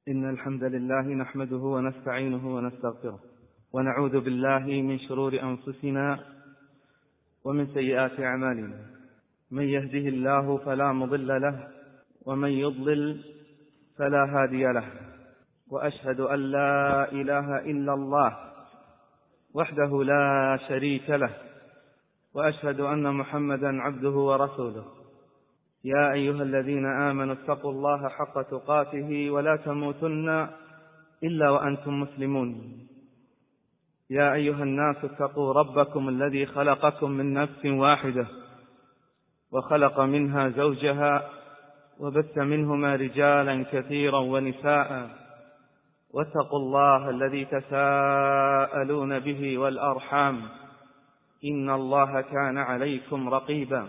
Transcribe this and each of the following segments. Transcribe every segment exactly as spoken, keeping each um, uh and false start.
إن الحمد لله نحمده ونستعينه ونستغفره ونعوذ بالله من شرور أنفسنا ومن سيئات أعمالنا. من يهده الله فلا مضل له ومن يضلل فلا هادي له، وأشهد أن لا إله إلا الله وحده لا شريك له، وأشهد أن محمدا عبده ورسوله. يا أيها الذين آمنوا اتقوا الله حق تقاته ولا تموتن إلا وأنتم مسلمون. يا أيها الناس اتقوا ربكم الذي خلقكم من نفس واحدة وخلق منها زوجها وبث منهما رجالا كثيرا ونساء، واتقوا الله الذي تساءلون به والأرحام إن الله كان عليكم رقيبا.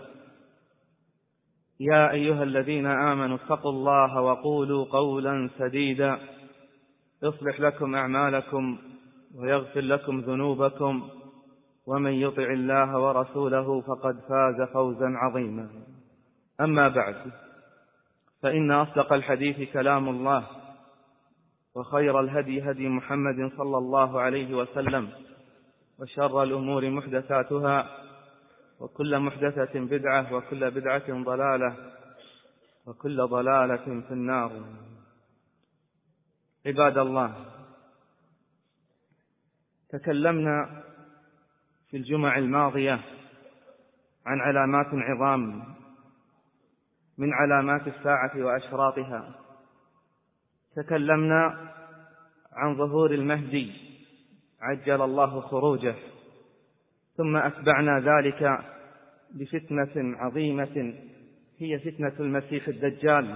يا أيها الذين آمنوا اتقوا الله وقولوا قولا سديدا يصلح لكم أعمالكم ويغفر لكم ذنوبكم، ومن يطع الله ورسوله فقد فاز فوزا عظيما. أما بعد، فإن أصدق الحديث كلام الله، وخير الهدي هدي محمد صلى الله عليه وسلم، وشر الأمور محدثاتها، وكل محدثة بدعة، وكل بدعة ضلالة، وكل ضلالة في النار. عباد الله، تكلمنا في الجمع الماضية عن علامات عظام من علامات الساعة وأشراطها. تكلمنا عن ظهور المهدي عجل الله خروجه، ثم أتبعنا ذلك بفتنة عظيمة هي فتنة المسيح الدجال،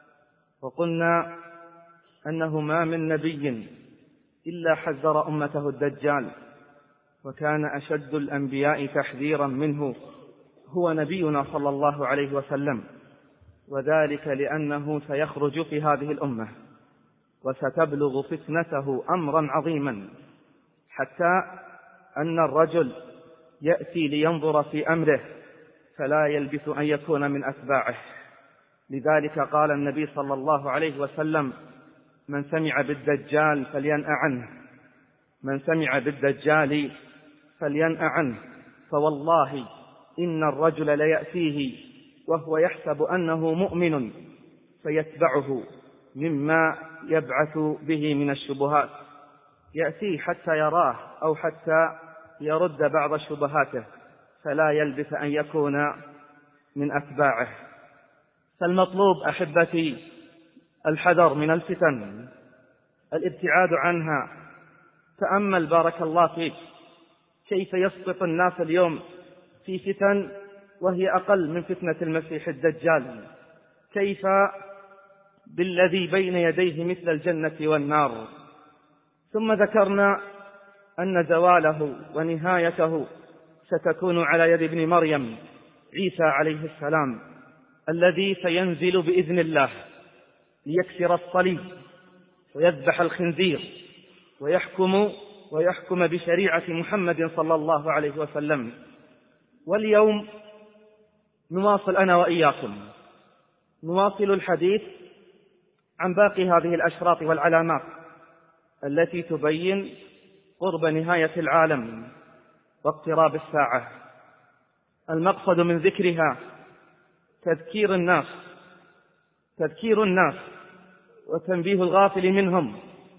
وقلنا أنه ما من نبي إلا حذر أمته الدجال، وكان أشد الأنبياء تحذيرا منه هو نبينا صلى الله عليه وسلم، وذلك لأنه سيخرج في هذه الأمة وستبلغ فتنته أمرا عظيما، حتى أن الرجل يأتي لينظر في أمره فلا يلبث أن يكون من أتباعه. لذلك قال النبي صلى الله عليه وسلم: من سمع بالدجال فلينأ عنه، من سمع بالدجال فلينأ عنه، فوالله إن الرجل ليأتيه وهو يحسب أنه مؤمن فيتبعه مما يبعث به من الشبهات، يأتيه حتى يراه أو حتى يرد بعض شبهاته، فلا يلبث أن يكون من أتباعه. فالمطلوب أحبتي الحذر من الفتن، الابتعاد عنها. تأمل بارك الله فيك كيف يسقط الناس اليوم في فتن وهي أقل من فتنة المسيح الدجال، كيف بالذي بين يديه مثل الجنة والنار. ثم ذكرنا أن زواله ونهايته ستكون على يد ابن مريم عيسى عليه السلام، الذي سينزل بإذن الله ليكسر الصليب ويذبح الخنزير ويحكم ويحكم بشريعة محمد صلى الله عليه وسلم. واليوم نواصل أنا وإياكم نواصل الحديث عن باقي هذه الأشراط والعلامات التي تبين قرب نهاية العالم واقتراب الساعة. المقصد من ذكرها تذكير الناس تذكير الناس وتنبيه الغافل منهم،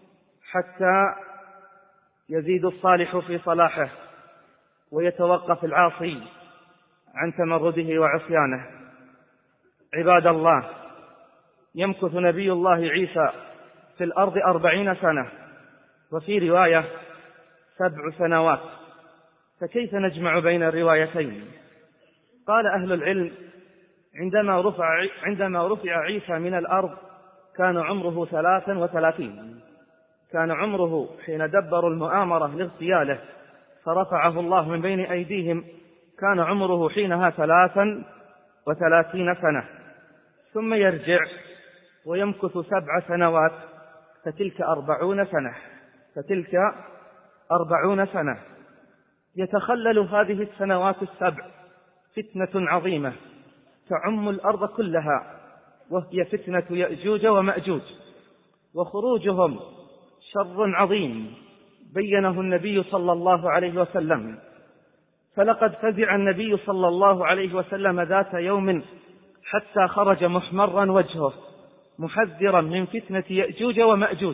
حتى يزيد الصالح في صلاحه ويتوقف العاصي عن تمرده وعصيانه. عباد الله، يمكث نبي الله عيسى في الأرض أربعين سنة، وفي رواية سبع سنوات، فكيف نجمع بين الروايتين؟ قال أهل العلم: عندما رفع, عندما رفع عيسى من الأرض كان عمره ثلاثا وثلاثين، كان عمره حين دبروا المؤامرة لاغتياله فرفعه الله من بين أيديهم، كان عمره حينها ثلاثا وثلاثين سنة، ثم يرجع ويمكث سبع سنوات، فتلك أربعون سنة فتلك أربعون سنة يتخلل هذه السنوات السبع فتنة عظيمة تعم الأرض كلها، وهي فتنة يأجوج ومأجوج. وخروجهم شر عظيم بينه النبي صلى الله عليه وسلم. فلقد فزع النبي صلى الله عليه وسلم ذات يوم حتى خرج محمرا وجهه محذرا من فتنة يأجوج ومأجوج.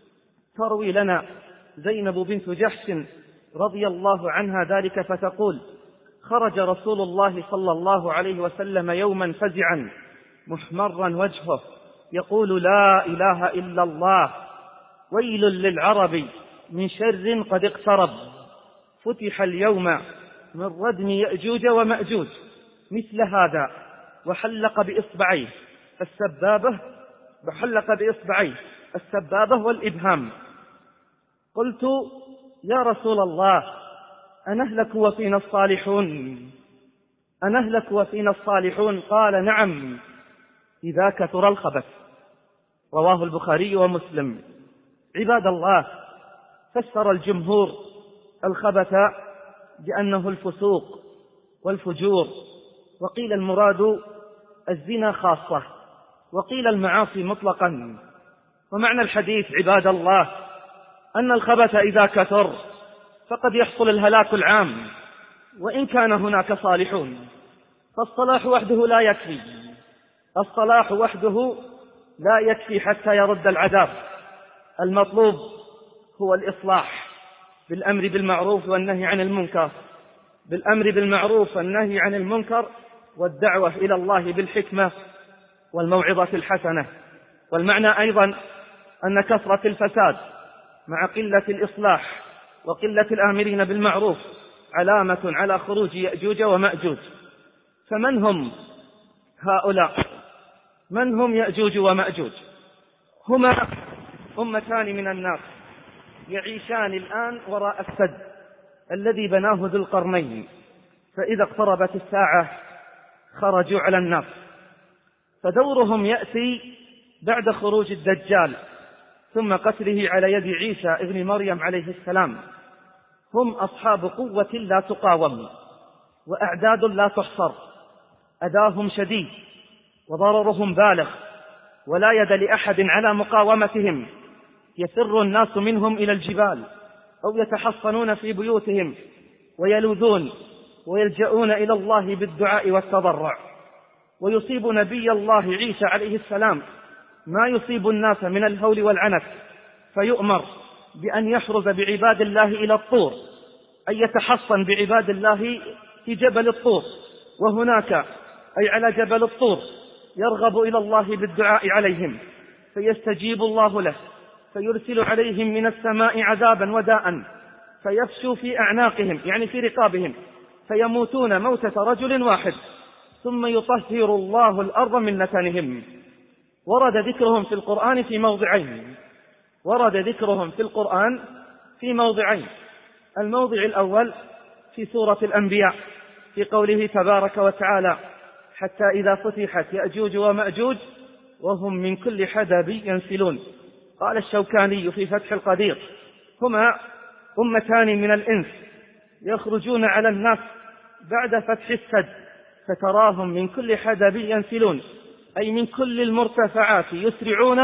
تروي لنا زينب بنت جحش رضي الله عنها ذلك فتقول: خرج رسول الله صلى الله عليه وسلم يوما فزعا محمرا وجهه يقول: لا إله إلا الله، ويل للعرب من شر قد اقترب، فتح اليوم من ردم يأجوج ومأجوج، مثل هذا، وحلق بإصبعيه السبابة وحلق بإصبعيه السبابة والإبهام. قلت: يا رسول الله، أنهلك وفينا الصالحون أنهلك وفينا الصالحون؟ قال: نعم، إذا كثر الخبث. رواه البخاري ومسلم. عباد الله، فسر الجمهور الخبث بأنه الفسوق والفجور، وقيل المراد الزنا خاصة، وقيل المعاصي مطلقا. ومعنى الحديث عباد الله أن الخبث إذا كثر فقد يحصل الهلاك العام، وإن كان هناك صالحون، فالصلاح وحده لا يكفي الصلاح وحده لا يكفي حتى يرد العذاب. المطلوب هو الإصلاح بالأمر بالمعروف والنهي عن المنكر بالأمر بالمعروف والنهي عن المنكر والدعوة إلى الله بالحكمة والموعظة الحسنة. والمعنى أيضا أن كثرة الفساد مع قلة الإصلاح وقلة الآمرين بالمعروف علامة على خروج يأجوج ومأجوج. فمن هم هؤلاء؟ من هم يأجوج ومأجوج؟ هما أمتان من الناس يعيشان الآن وراء السد الذي بناه ذو القرنين، فإذا اقتربت الساعة خرجوا على الناس. فدورهم يأتي بعد خروج الدجال ثم قتله على يد عيسى ابن مريم عليه السلام. هم أصحاب قوة لا تقاوم وأعداد لا تحصر، أذاهم شديد وضررهم بالغ، ولا يد لأحد على مقاومتهم. يفر الناس منهم إلى الجبال أو يتحصنون في بيوتهم ويلوذون ويلجؤون إلى الله بالدعاء والتضرع. ويصيب نبي الله عيسى عليه السلام ما يصيب الناس من الهول والعنف، فيؤمر بأن يحرز بعباد الله إلى الطور، أن يتحصن بعباد الله في جبل الطور، وهناك أي على جبل الطور يرغب إلى الله بالدعاء عليهم، فيستجيب الله له، فيرسل عليهم من السماء عذابا وداء فيفشو في أعناقهم، يعني في رقابهم، فيموتون موتة رجل واحد، ثم يطهر الله الأرض من نتنهم. ورد ذكرهم في القرآن في موضعين ورد ذكرهم في القرآن في موضعين الموضع الأول في سورة الأنبياء في قوله تبارك وتعالى: حتى إذا فتحت يأجوج ومأجوج وهم من كل حدب ينسلون. قال الشوكاني في فتح القدير: هما أمتان من الإنس يخرجون على الناس بعد فتح السد، فتراهم من كل حدب ينسلون، أي من كل المرتفعات يسرعون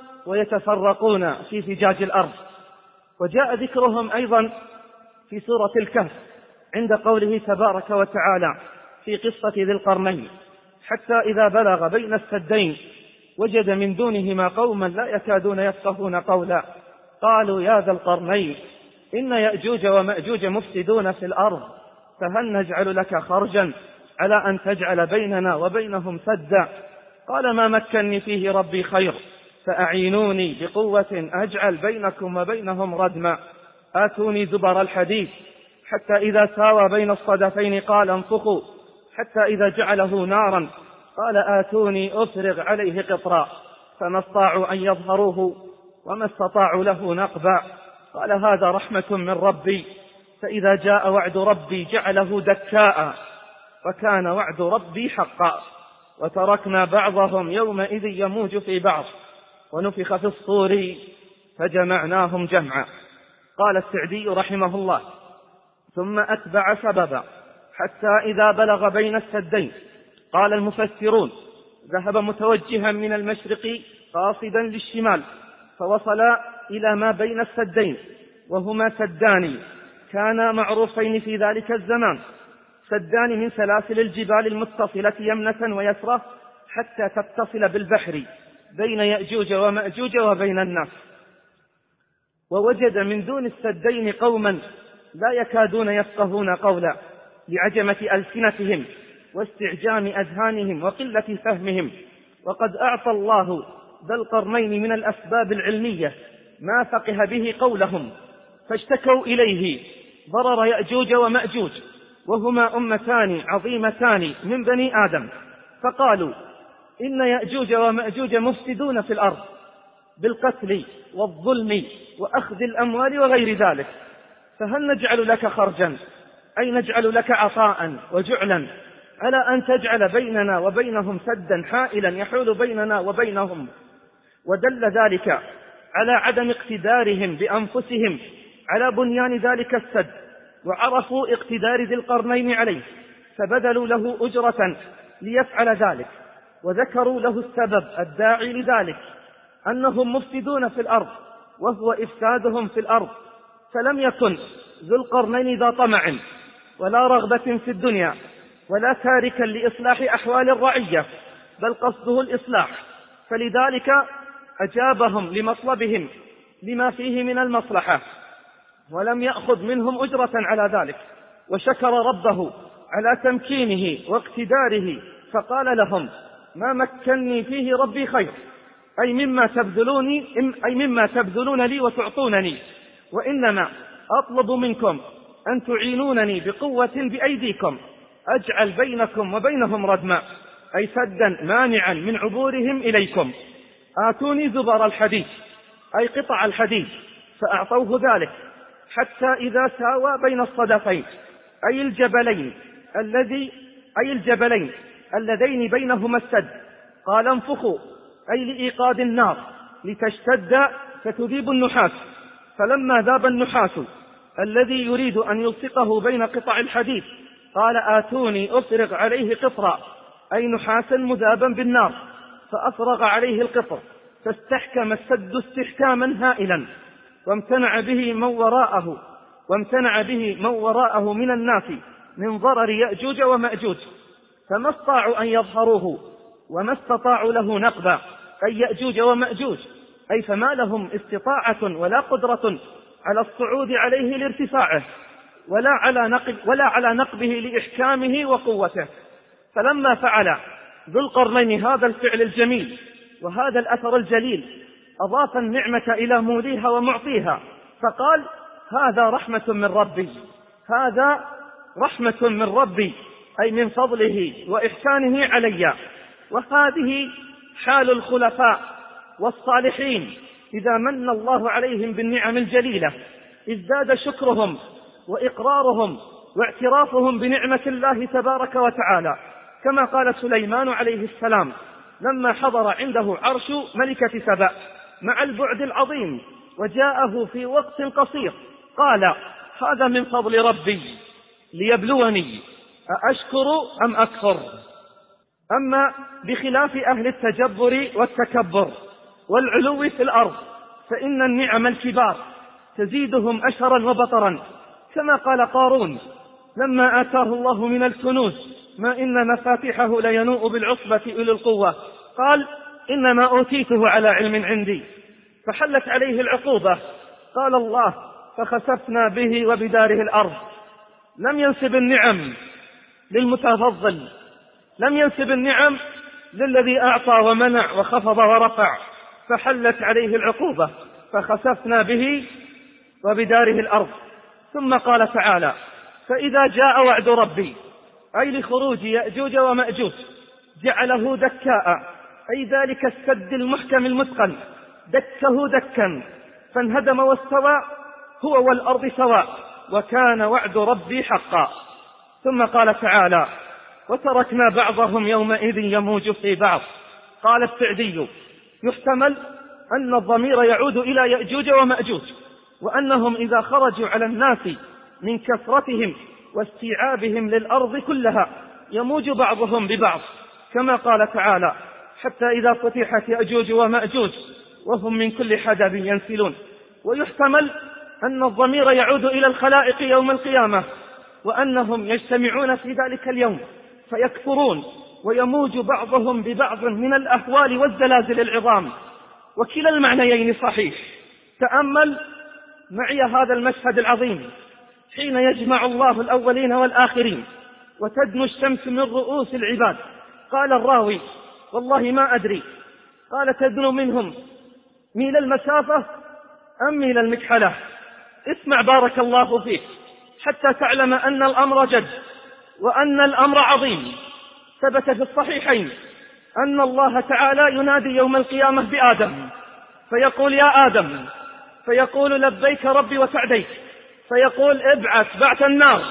ويتفرقون في فجاج الأرض. وجاء ذكرهم أيضا في سورة الكهف عند قوله تبارك وتعالى في قصة ذي القرنين: حتى إذا بلغ بين السدين وجد من دونهما قوما لا يكادون يفقهون قولا قالوا يا ذا القرنين إن يأجوج ومأجوج مفسدون في الأرض فهل نجعل لك خرجا على أن تجعل بيننا وبينهم سدا؟ قال ما مكنني فيه ربي خير فأعينوني بقوة أجعل بينكم وبينهم ردما آتوني زبر الحديد حتى إذا ساوى بين الصدفين قال انفخوا حتى إذا جعله نارا قال آتوني أفرغ عليه قطرا فما استطاعوا أن يظهروه وما استطاعوا له نقبا قال هذا رحمة من ربي فإذا جاء وعد ربي جعله دكاء وكان وعد ربي حقا وتركنا بعضهم يومئذ يموج في بعض ونفخ في الصور فجمعناهم جمعا. قال السعدي رحمه الله: ثم أتبع سببا حتى إذا بلغ بين السدين. قال المفسرون: ذهب متوجها من المشرق قاصدا للشمال فوصل إلى ما بين السدين، وهما سدان كانا معروفين في ذلك الزمان، سدان من سلاسل الجبال المتصلة يمنة ويسرى حتى تتصل بالبحر بين يأجوج ومأجوج وبين الناس. ووجد من دون السدين قوما لا يكادون يفقهون قولا لعجمة ألسنتهم واستعجام أذهانهم وقلة فهمهم، وقد أعطى الله ذا القرنين من الأسباب العلمية ما فقه به قولهم، فاشتكوا إليه ضرر يأجوج ومأجوج، وهما أمتان عظيمتان من بني آدم، فقالوا إن يأجوج ومأجوج مفسدون في الأرض بالقتل والظلم وأخذ الأموال وغير ذلك، فهل نجعل لك خرجا، أي نجعل لك عطاء وجعلا على أن تجعل بيننا وبينهم سدا حائلا يحول بيننا وبينهم؟ ودل ذلك على عدم اقتدارهم بأنفسهم على بنيان ذلك السد، وعرفوا اقتدار ذي القرنين عليه فبذلوا له أجرة ليفعل ذلك، وذكروا له السبب الداعي لذلك أنهم مفسدون في الأرض وهو إفسادهم في الأرض. فلم يكن ذو القرنين ذا طمع ولا رغبة في الدنيا ولا تاركا لإصلاح أحوال الرعية، بل قصده الإصلاح، فلذلك أجابهم لمطلبهم لما فيه من المصلحة، ولم يأخذ منهم أجرة على ذلك، وشكر ربه على تمكينه واقتداره، فقال لهم ما مكنني فيه ربي خير، أي مما تبذلوني أي مما تبذلون لي وتعطونني، وإنما أطلب منكم أن تعينونني بقوة بأيديكم أجعل بينكم وبينهم ردما، أي سدا مانعا من عبورهم إليكم. آتوني زبر الحديد، أي قطع الحديد، فأعطوه ذلك حتى إذا ساوى بين الصدفين، أي الجبلين الذي أي الجبلين اللذين بينهما السد، قال انفخوا، أي لإيقاد النار لتشتد فتذيب النحاس، فلما ذاب النحاس الذي يريد أن يلصقه بين قطع الحديد قال آتوني أفرغ عليه قطرا، أي نحاسا مذابا بالنار، فأفرغ عليه القطر فاستحكم السد استحكاما هائلا، وامتنع به من وراءه وامتنع به من وراءه من الناس من ضرر يأجوج ومأجوج، فما استطاعوا أن يظهروه وما استطاعوا له نقبا، أي يأجوج ومأجوج، أي فما لهم استطاعة ولا قدرة على الصعود عليه لارتفاعه، ولا على نقب ولا على نقبه لإحكامه وقوته. فلما فعل ذو القرنين هذا الفعل الجميل وهذا الأثر الجليل أضاف النعمة إلى موليها ومعطيها، فقال هذا رحمة من ربي، هذا رحمة من ربي، أي من فضله وإحسانه علي. وهذه حال الخلفاء والصالحين إذا من الله عليهم بالنعم الجليلة، ازداد شكرهم وإقرارهم واعترافهم بنعمة الله تبارك وتعالى، كما قال سليمان عليه السلام لما حضر عنده عرش ملكة سبأ مع البعد العظيم وجاءه في وقت قصير، قال هذا من فضل ربي ليبلوني أأشكر أم أكفر. أما بخلاف أهل التجبر والتكبر والعلو في الأرض فإن النعم الكبار تزيدهم أشرا وبطرا، كما قال قارون لما آتاه الله من الكنوز ما إن مفاتحه لينوء بالعصبة أولي القوة، قال إنما أوتيته على علم عندي، فحلت عليه العقوبة، قال الله فخسفنا به وبداره الأرض. لم ينسب النعم للمتفضل، لم ينسب النعم للذي أعطى ومنع وخفض ورفع، فحلت عليه العقوبة فخسفنا به وبداره الأرض. ثم قال تعالى فإذا جاء وعد ربي، أي لخروج يأجوج ومأجوج، جعله دكاء، أي ذلك السد المحكم المتقن دكه دكا فانهدم واستوى هو والأرض سواء، وكان وعد ربي حقا. ثم قال تعالى وتركنا بعضهم يومئذ يموج في بعض. قال السعدي يحتمل أن الضمير يعود إلى يأجوج ومأجوج، وأنهم إذا خرجوا على الناس من كثرتهم واستيعابهم للأرض كلها يموج بعضهم ببعض، كما قال تعالى حتى إذا فتحت يأجوج ومأجوج وهم من كل حدب ينسلون. ويحتمل أن الضمير يعود إلى الخلائق يوم القيامة، وأنهم يجتمعون في ذلك اليوم فيكفرون ويموج بعضهم ببعض من الأهوال والزلازل العظام، وكلا المعنيين صحيح. تأمل معي هذا المشهد العظيم حين يجمع الله الأولين والآخرين وتدنو الشمس من رؤوس العباد. قال الراوي: والله ما أدري، قال: تدنو منهم ميل المسافة أم ميل المكحلة؟ اسمع بارك الله فيك حتى تعلم أن الأمر جد وأن الأمر عظيم. ثبت في الصحيحين أن الله تعالى ينادي يوم القيامة بآدم فيقول: يا آدم، فيقول: لبيك ربي وسعديك. فيقول: ابعث بعث النار.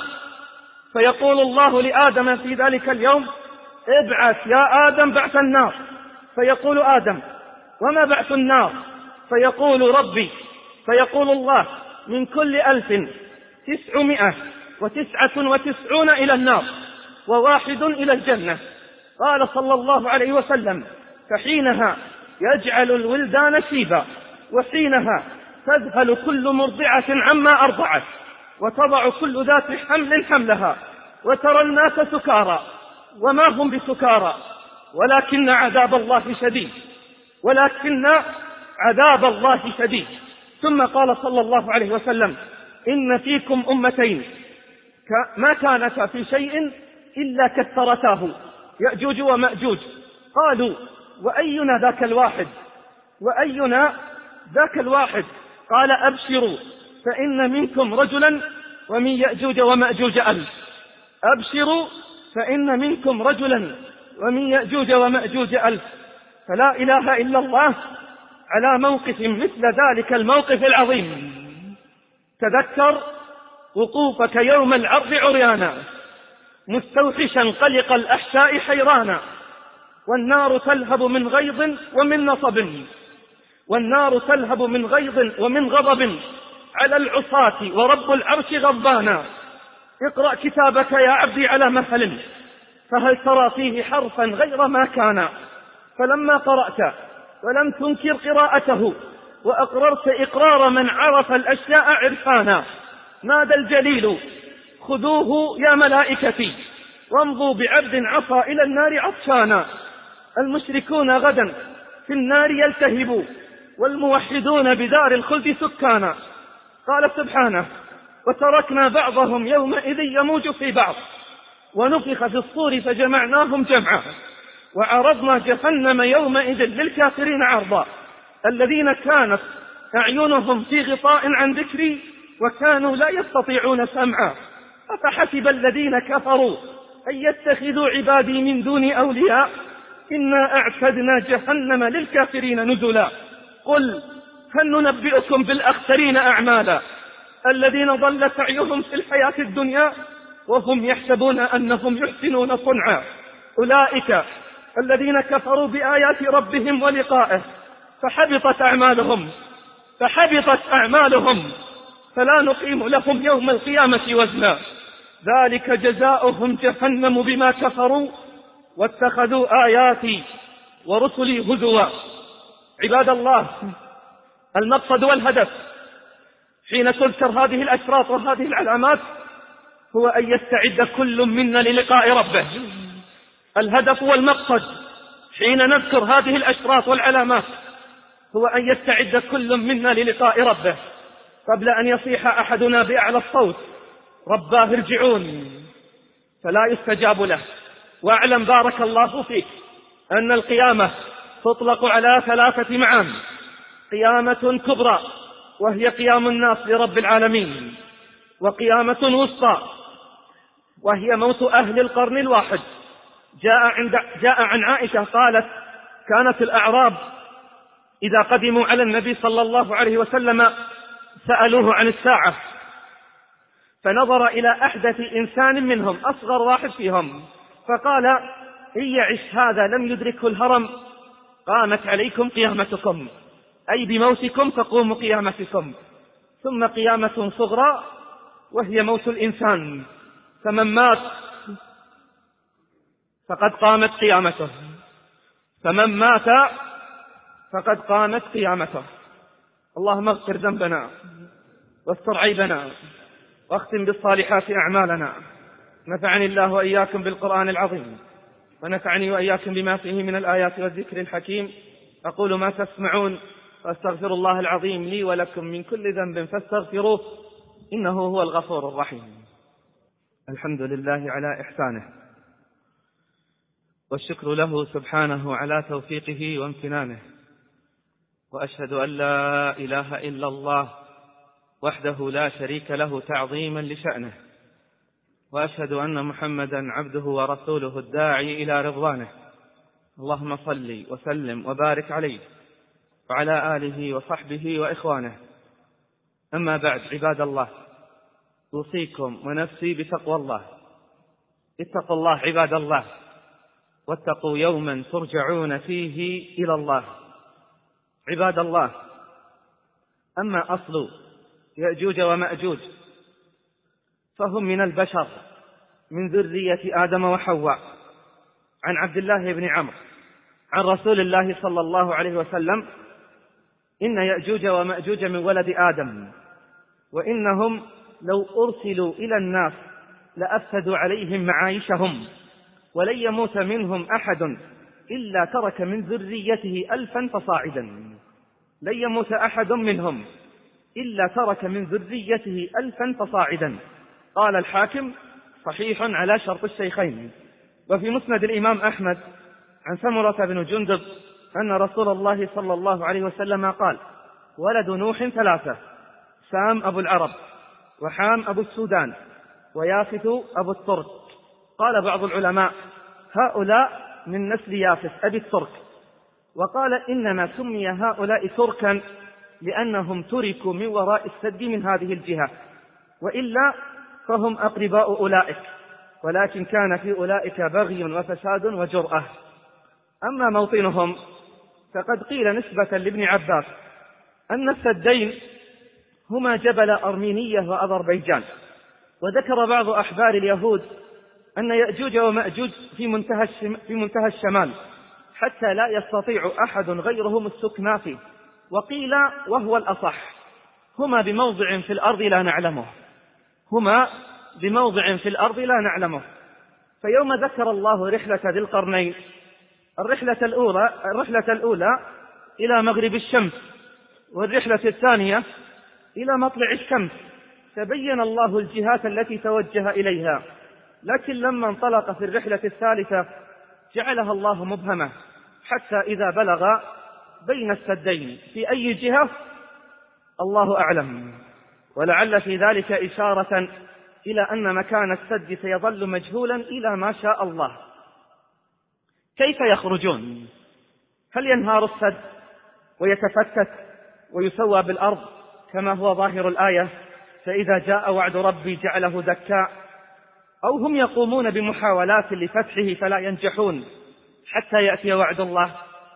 فيقول الله لآدم في ذلك اليوم: ابعث يا آدم بعث النار. فيقول آدم: وما بعث النار؟ فيقول: ربي. فيقول الله: من كل ألف تسعمائة وتسعة وتسعون إلى النار وواحد إلى الجنة. قال صلى الله عليه وسلم: فحينها يجعل الولدان شيبا، وحينها تذهل كل مرضعة عما أرضعت، وتضع كل ذات حمل حملها، وترى الناس سكارى وما هم بسكارى ولكن عذاب الله شديد، ولكن عذاب الله شديد. ثم قال صلى الله عليه وسلم: إن فيكم أمتين ما كانتا في شيء إلا كثرتاه، يأجوج ومأجوج. قالوا: وأينا ذاك الواحد؟ وأينا ذاك الواحد؟ قال: أبشروا فإن منكم رجلا ومن يأجوج ومأجوج ألف. أبشروا فإن منكم رجلا ومن يأجوج ومأجوج ألف. فلا إله إلا الله على موقف مثل ذلك الموقف العظيم. تذكر وقوفك يوم العرض عريانا مستوحشا قلق الأحشاء حيرانا، والنار تلهب من غيظ ومن نصب، والنار تلهب من غيظ ومن غضب على العصاة ورب العرش غضبانا. اقرأ كتابك يا عبدي على مهل، فهل ترى فيه حرفا غير ما كان؟ فلما قرأت ولم تنكر قراءته وأقررت إقرار من عرف الأشياء عرفانا، نادى الجليل: خذوه يا ملائكتي وامضوا بعبد عصى إلى النار عطشانا. المشركون غدا في النار يلتهبوا، والموحدون بدار الخلد سكانا. قال سبحانه: وتركنا بعضهم يومئذ يموج في بعض، ونفخ في الصور فجمعناهم جمعا، وعرضنا جهنم يومئذ للكافرين عرضا، الذين كانت أعينهم في غطاء عن ذكري وكانوا لا يستطيعون سمعا. أفحسب الذين كفروا أن يتخذوا عبادي من دون أولياء، إنا أعتدنا جهنم للكافرين نزلا. قل هل ننبئكم بالأخسرين أعمالا، الذين ضل سعيهم في الحياة الدنيا وهم يحسبون أنهم يحسنون صنعا. أولئك الذين كفروا بآيات ربهم ولقائه فحبطت أعمالهم فحبطت أعمالهم فلا نقيم لهم يوم القيامة وزنا، ذلك جزاؤهم جهنم بما كفروا واتخذوا آياتي ورسلي هزوا. عباد الله، المقصد والهدف حين تذكر هذه الأشراط وهذه العلامات هو أن يستعد كل منا للقاء ربه. الهدف والمقصد حين نذكر هذه الأشراط والعلامات هو أن يستعد كل منا للقاء ربه قبل أن يصيح أحدنا بأعلى الصوت: رباه ارجعون، فلا يستجاب له. واعلم بارك الله فيك أن القيامة تطلق على ثلاثة معان: قيامة كبرى وهي قيام الناس لرب العالمين، وقيامة وسطى وهي موت أهل القرن الواحد. جاء, عند جاء عن عائشة قالت: كانت الأعراب إذا قدموا على النبي صلى الله عليه وسلم سألوه عن الساعة، فنظر إلى أحدث إنسان منهم أصغر واحد فيهم فقال: إن يعش هذا لم يدركه الهرم قامت عليكم قيامتكم، أي بموتكم تقوم قيامتكم. ثم قيامة صغرى وهي موت الإنسان، فمن مات فقد قامت قيامته، فمن مات فقد قامت قيامته. اللهم اغفر ذنبنا واستر عيبنا واختم بالصالحات أعمالنا. نفعني الله وإياكم بالقرآن العظيم، ونفعني وإياكم بما فيه من الآيات والذكر الحكيم. أقول ما تسمعون، وأستغفر الله العظيم لي ولكم من كل ذنب فاستغفروه إنه هو الغفور الرحيم. الحمد لله على إحسانه، والشكر له سبحانه على توفيقه وامتنانه، وأشهد أن لا إله إلا الله وحده لا شريك له تعظيما لشأنه، وأشهد أن محمدا عبده ورسوله الداعي إلى رضوانه. اللهم صل وسلم وبارك عليه وعلى آله وصحبه وإخوانه. أما بعد، عباد الله، أوصيكم ونفسي بتقوى الله. اتقوا الله عباد الله، واتقوا يوما ترجعون فيه إلى الله. عباد الله، أما أصل يأجوج ومأجوج فهم من البشر من ذرية آدم وحواء. عن عبد الله بن عمرو عن رسول الله صلى الله عليه وسلم: إن يأجوج ومأجوج من ولد آدم، وإنهم لو أرسلوا إلى الناس لأفسدوا عليهم معايشهم، ولن يموت منهم أحد إلا ترك من ذريته ألفا فصاعدا. لن يموت أحد منهم إلا ترك من ذريته ألفا فصاعدا. قال الحاكم: صحيح على شرط الشيخين. وفي مسند الإمام أحمد عن سمرة بن جندب أن رسول الله صلى الله عليه وسلم قال: ولد نوح ثلاثة: سام أبو العرب، وحام أبو السودان، ويافث أبو الترك. قال بعض العلماء: هؤلاء من نسل يافث أبي الترك. وقال: إنما سمي هؤلاء تركا لأنهم تركوا من وراء السد من هذه الجهة، وإلا فهم أقرباء أولئك، ولكن كان في أولئك بغي وفساد وجرأة. أما موطنهم فقد قيل نسبة لابن عباس أن السدين هما جبل أرمينية وأذربيجان. وذكر بعض أحبار اليهود أن يأجوج ومأجوج في منتهى, في منتهى الشمال، حتى لا يستطيع أحد غيرهم السكنى فيه. وقيل وهو الأصح: هما بموضع في الأرض لا نعلمه هما بموضع في الأرض لا نعلمه فيوم ذكر الله رحلة ذي القرنين، الرحلة الأولى, الرحلة الأولى إلى مغرب الشمس، والرحلة الثانية إلى مطلع الشمس، تبين الله الجهات التي توجه إليها. لكن لما انطلق في الرحلة الثالثة جعلها الله مبهمة، حتى إذا بلغ بين السدين في أي جهة الله أعلم. ولعل في ذلك إشارة إلى أن مكان السد سيظل مجهولا إلى ما شاء الله. كيف يخرجون؟ هل ينهار السد ويتفتت ويسوى بالأرض كما هو ظاهر الآية: فإذا جاء وعد ربي جعله دكا، أو هم يقومون بمحاولات لفتحه فلا ينجحون حتى يأتي وعد الله؟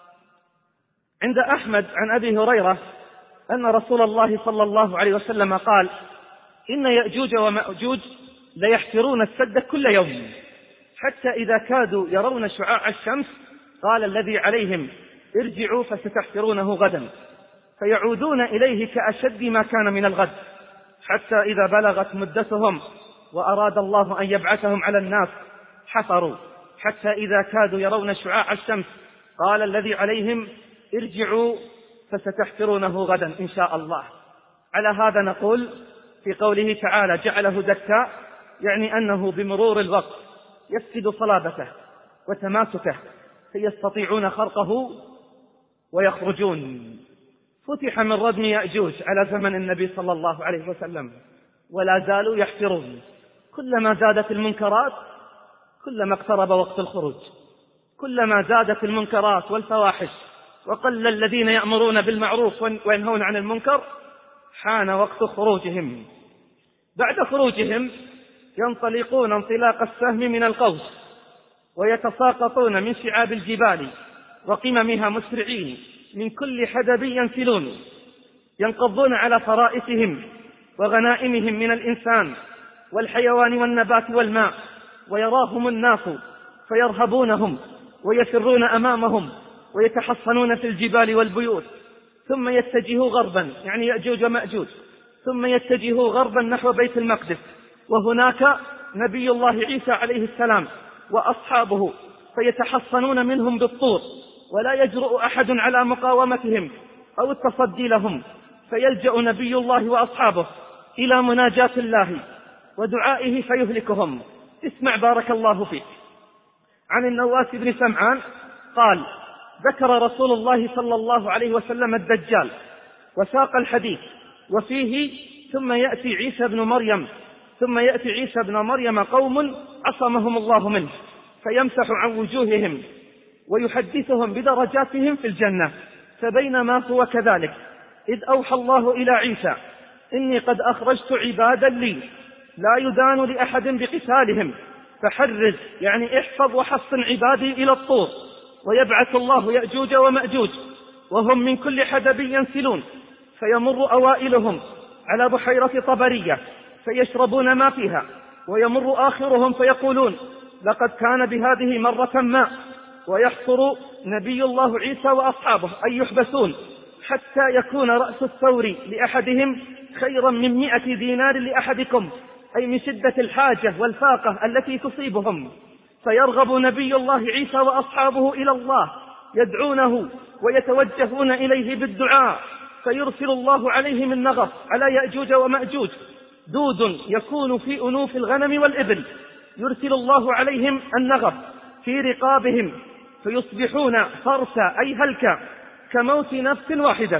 عند أحمد عن أبي هريرة أن رسول الله صلى الله عليه وسلم قال: إن يأجوج ومأجوج ليحفرون السد كل يوم، حتى إذا كادوا يرون شعاع الشمس قال الذي عليهم: ارجعوا فستحفرونه غدا، فيعودون إليه كأشد ما كان من الغد، حتى إذا بلغت مدتهم وأراد الله أن يبعثهم على الناس حفروا، حتى إذا كادوا يرون شعاع الشمس قال الذي عليهم: ارجعوا فستحفرونه غدا إن شاء الله. على هذا نقول في قوله تعالى: جعله دكا، يعني أنه بمرور الوقت يفقد صلابته وتماسكه فيستطيعون خرقه ويخرجون. فتح من ردم يأجوج على زمن النبي صلى الله عليه وسلم، ولا زالوا يحفرون. كلما زادت المنكرات كلما اقترب وقت الخروج، كلما زادت المنكرات والفواحش وقل الذين يأمرون بالمعروف وينهون عن المنكر حان وقت خروجهم. بعد خروجهم ينطلقون انطلاق السهم من القوس، ويتساقطون من شعاب الجبال وقممها مسرعين، من كل حدب ينسلون، ينقضون على فرائسهم وغنائمهم من الإنسان والحيوان والنبات والماء، ويراهم الناس فيرهبونهم ويفرون أمامهم ويتحصنون في الجبال والبيوت، ثم يتجهوا غربا، يعني يأجوج ومأجوج، ثم يتجهوا غربا نحو بيت المقدس، وهناك نبي الله عيسى عليه السلام وأصحابه، فيتحصنون منهم بالطور، ولا يجرؤ أحد على مقاومتهم أو التصدي لهم، فيلجأ نبي الله وأصحابه إلى مناجاة الله ودعائه فيهلكهم. اسمع بارك الله فيك. عن النواس بن سمعان قال: ذكر رسول الله صلى الله عليه وسلم الدجال وساق الحديث، وفيه: ثم يأتي عيسى بن مريم ثم يأتي عيسى بن مريم قوم عصمهم الله منه، فيمسح عن وجوههم ويحدثهم بدرجاتهم في الجنة. فبينما هو كذلك إذ أوحى الله إلى عيسى: إني قد أخرجت عبادا لي لا يدان لأحد بقتالهم، فحرز، يعني احفظ وحصن عبادي إلى الطور. ويبعث الله يأجوج ومأجوج وهم من كل حدب ينسلون، فيمر أوائلهم على بحيرة طبرية فيشربون ما فيها، ويمر آخرهم فيقولون: لقد كان بهذه مرة ماء. ويحصر نبي الله عيسى وأصحابه أن يحبسون حتى يكون رأس الثور لأحدهم خيرا من مئة دينار لأحدكم، أي من شدة الحاجة والفاقة التي تصيبهم. فيرغب نبي الله عيسى وأصحابه إلى الله، يدعونه ويتوجهون إليه بالدعاء، فيرسل الله عليهم النغص على يأجوج ومأجوج، دود يكون في أنوف الغنم والإبل، يرسل الله عليهم النغص في رقابهم، فيصبحون فرسا أي هلكا كموت نفس واحدة.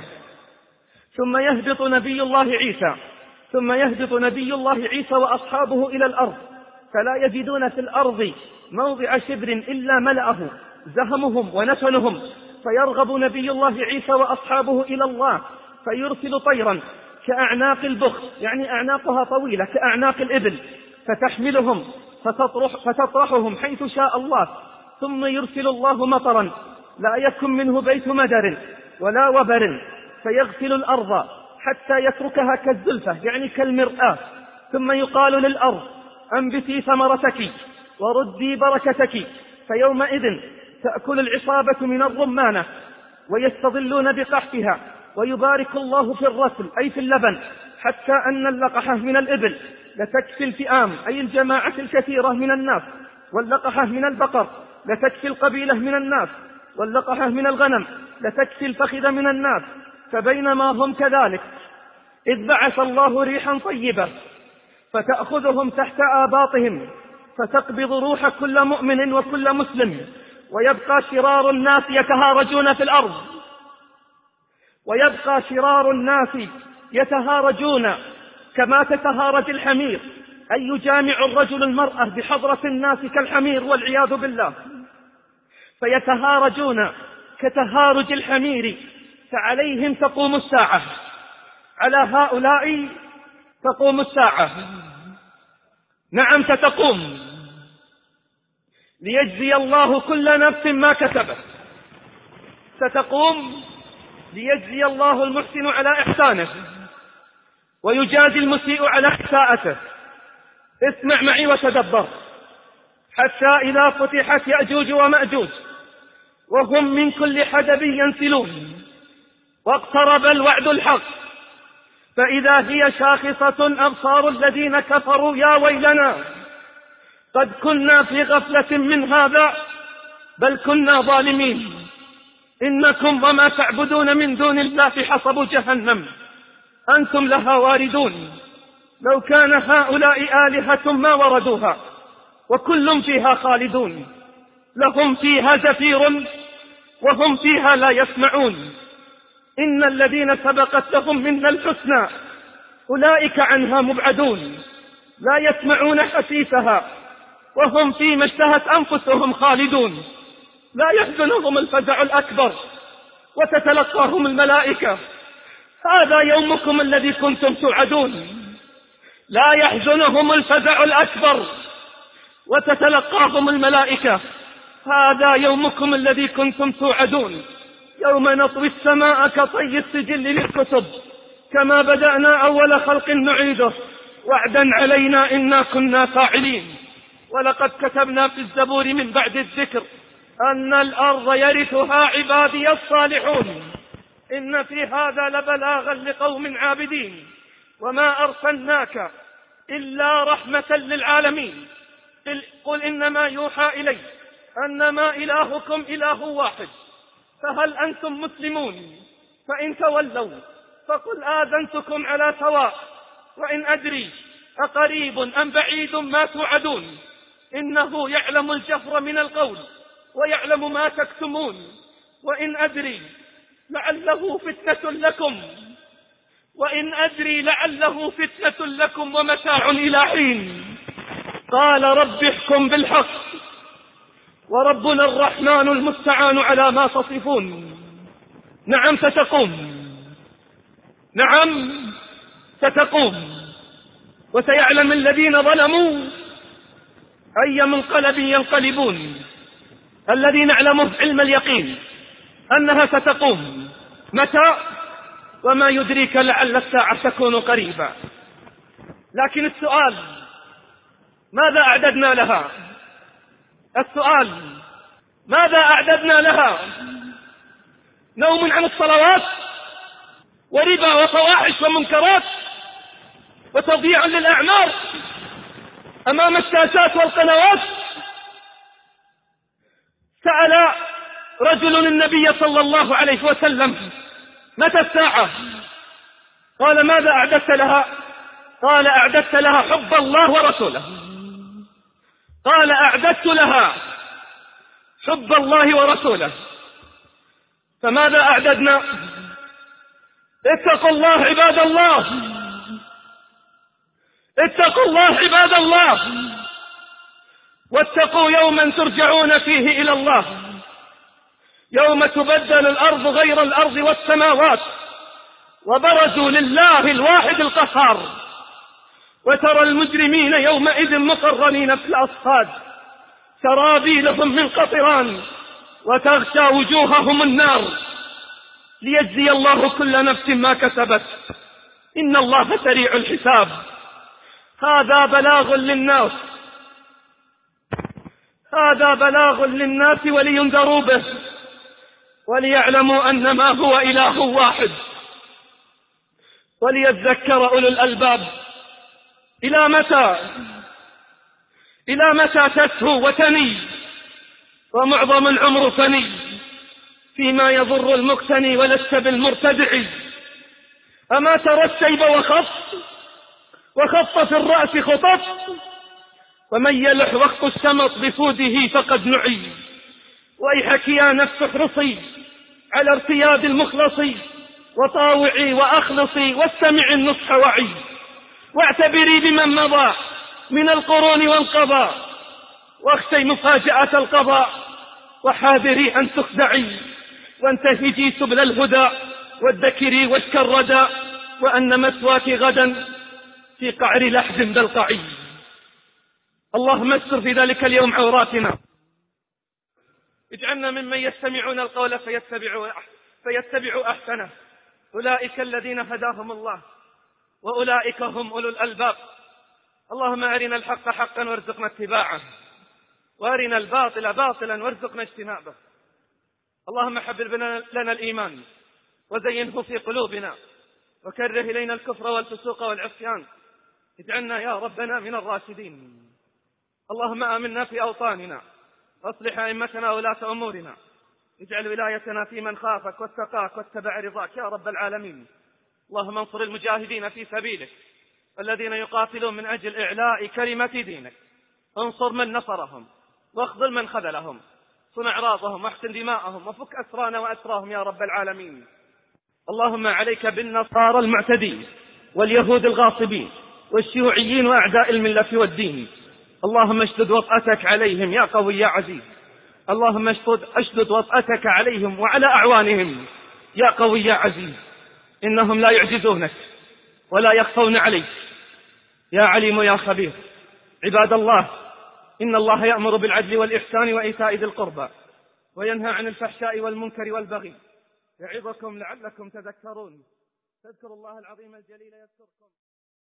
ثم يهبط نبي الله عيسى ثم يهبط نبي الله عيسى وأصحابه إلى الأرض، فلا يجدون في الأرض موضع شبر إلا ملأه زهمهم ونتنهم، فيرغب نبي الله عيسى وأصحابه إلى الله، فيرسل طيرا كأعناق البخت، يعني أعناقها طويلة كأعناق الإبل، فتحملهم فتطرح فتطرحهم حيث شاء الله. ثم يرسل الله مطرا لا يكن منه بيت مدر ولا وبر، فيغسل الأرض حتى يتركها كالزلفة، يعني كالمرآة. ثم يقال للأرض: أنبتي ثمرتك وردي بركتك، فيومئذ تأكل العصابة من الرمانة ويستظلون بقحفها، ويبارك الله في الرسل أي في اللبن، حتى أن اللقحة من الإبل لتكفي الفئام أي الجماعة الكثيرة من الناس، واللقحة من البقر لتكفي القبيلة من الناس، واللقحة من الغنم لتكفي الفخذ من الناس. فبينما هم كذلك إذ بعث الله ريحا طيبة فتأخذهم تحت آباطهم، فتقبض روح كل مؤمن وكل مسلم، ويبقى شرار الناس يتهارجون في الأرض ويبقى شرار الناس يتهارجون كما تتهارج الحمير، أي يجامع الرجل المرأة بحضرة الناس كالحمير والعياذ بالله، فيتهارجون كتهارج الحمير، فعليهم تقوم الساعة، على هؤلاء تقوم الساعة. نعم ستقوم، ليجزي الله كل نفس ما كسبت. ستقوم ليجزي الله المحسن على إحسانه ويجازي المسيء على إساءته. اسمع معي وتدبر. حتى إذا فتحت يأجوج ومأجوج وهم من كل حدب ينسلون، واقترب الوعد الحق، فإذا هي شاخصة أبصار الذين كفروا: يا ويلنا قد كنا في غفلة من هذا بل كنا ظالمين، إنكم وما تعبدون من دون الله حصب جهنم أنتم لها واردون، لو كان هؤلاء آلهة ما وردوها وكل فيها خالدون، لهم فيها زفير وهم فيها لا يسمعون، إن الذين سبقت لهم منا الحسنى أولئك عنها مبعدون، لا يسمعون حسيسها وهم فيما اشتهت أنفسهم خالدون، لا يحزنهم الفزع الأكبر وتتلقاهم الملائكة: هذا يومكم الذي كنتم توعدون. لا يحزنهم الفزع الأكبر وتتلقاهم الملائكة: هذا يومكم الذي كنتم توعدون. يوم نطوي السماء كطي السجل للكتب، كما بدأنا أول خلق نعيده، وعدا علينا إنا كنا فاعلين. ولقد كتبنا في الزبور من بعد الذكر: أن الأرض يرثها عبادي الصالحون إن في هذا لبلاغا لقوم عابدين وما أرسلناك إلا رحمة للعالمين قل إنما يوحى إلي أنما إلهكم إله واحد فهل أنتم مسلمون فإن تولوا فقل آذنتكم على سواء وإن أدري أقريب أم بعيد ما توعدون إنه يعلم الجهر من القول ويعلم ما تكتمون وإن أدري لعله فتنة لكم وإن أدري لعله فتنة لكم ومتاع إلى حين قال رب احكم بالحق وربنا الرحمن المستعان على ما تصفون. نعم ستقوم، نعم ستقوم، وسيعلم الذين ظلموا أي منقلب ينقلبون. الذي نعلمه علم اليقين أنها ستقوم. متى؟ وما يدريك لعل الساعة تكون قريبا. لكن السؤال ماذا أعددنا لها؟ السؤال ماذا أعددنا لها؟ نوم عن الصلوات وربا وفواحش ومنكرات وتضييع للأعمار أمام الشاشات والقنوات. سأل رجل النبي صلى الله عليه وسلم متى الساعة؟ قال ماذا أعددت لها؟ قال أعددت لها حب الله ورسوله. قال أعددت لها حب الله ورسوله. فماذا أعددنا؟ اتقوا الله عباد الله، اتقوا الله عباد الله، واتقوا يوما ترجعون فيه إلى الله يوم تبدل الأرض غير الأرض والسماوات وبرزوا لله الواحد القهار وترى المجرمين يومئذ مقرنين في الأصفاد سرابيلهم من قطران وتغشى وجوههم النار ليجزي الله كل نفس ما كسبت إن الله سريع الحساب. هذا بلاغ للناس، هذا بلاغ للناس ولينذروا به وليعلموا أنما هو إله واحد وليذكر أولو الألباب. إلى متى؟ إلى متى تسهو وتني ومعظم العمر فني فيما يضر المقتني ولست بالمرتدع؟ أما ترى الشيب وخط وخط في الرأس خطط ومن يلح وقت الشمط بفوده فقد نعي. ويحك يا نفس احرصي على ارتياد المخلصي وطاوعي وأخلصي واستمع النصح وعي واعتبري بمن مضى من القرون وانقضى واخشي مفاجأة القضاء وحاذري أن تخدعي وانتهجي سبل الهدى وادكري واشك الردى وأن مثواك غدا في قعر لحد بلقعي. اللهم استر في ذلك اليوم عوراتنا، اجعلنا ممن يستمعون القول فيتبعوا فيتبعوا أحسنه. أولئك الذين هداهم الله وأولئك هم أولو الألباب. اللهم أرنا الحق حقا وارزقنا اتباعه وأرنا الباطل باطلا وارزقنا اجتنابه. اللهم حبب لنا الإيمان وزينه في قلوبنا وكره إلينا الكفر والفسوق والعصيان اجعلنا يا ربنا من الراشدين. اللهم آمنا في أوطاننا واصلح أئمتنا وولاة أمورنا اجعل ولايتنا في من خافك واتقاك واتبع رضاك يا رب العالمين. اللهم انصر المجاهدين في سبيلك الذين يقاتلون من أجل إعلاء كلمة دينك. انصر من نصرهم واخذل من خذلهم، صن أعراضهم واحسن دماءهم وفك أسرانا وأسراهم يا رب العالمين. اللهم عليك بالنصارى المعتدين واليهود الغاصبين والشيوعيين وأعداء الملة والدين. اللهم اشدد وطأتك عليهم يا قوي يا عزيز. اللهم اشدد وطأتك عليهم وعلى أعوانهم يا قوي يا عزيز. إنهم لا يعجزونك ولا يخفون عليك يا عليم يا خبير. عباد الله، إن الله يأمر بالعدل والإحسان وإيتاء ذي القربى وينهى عن الفحشاء والمنكر والبغي يعظكم لعلكم تذكرون. فاذكروا الله العظيم الجليل يذكركم.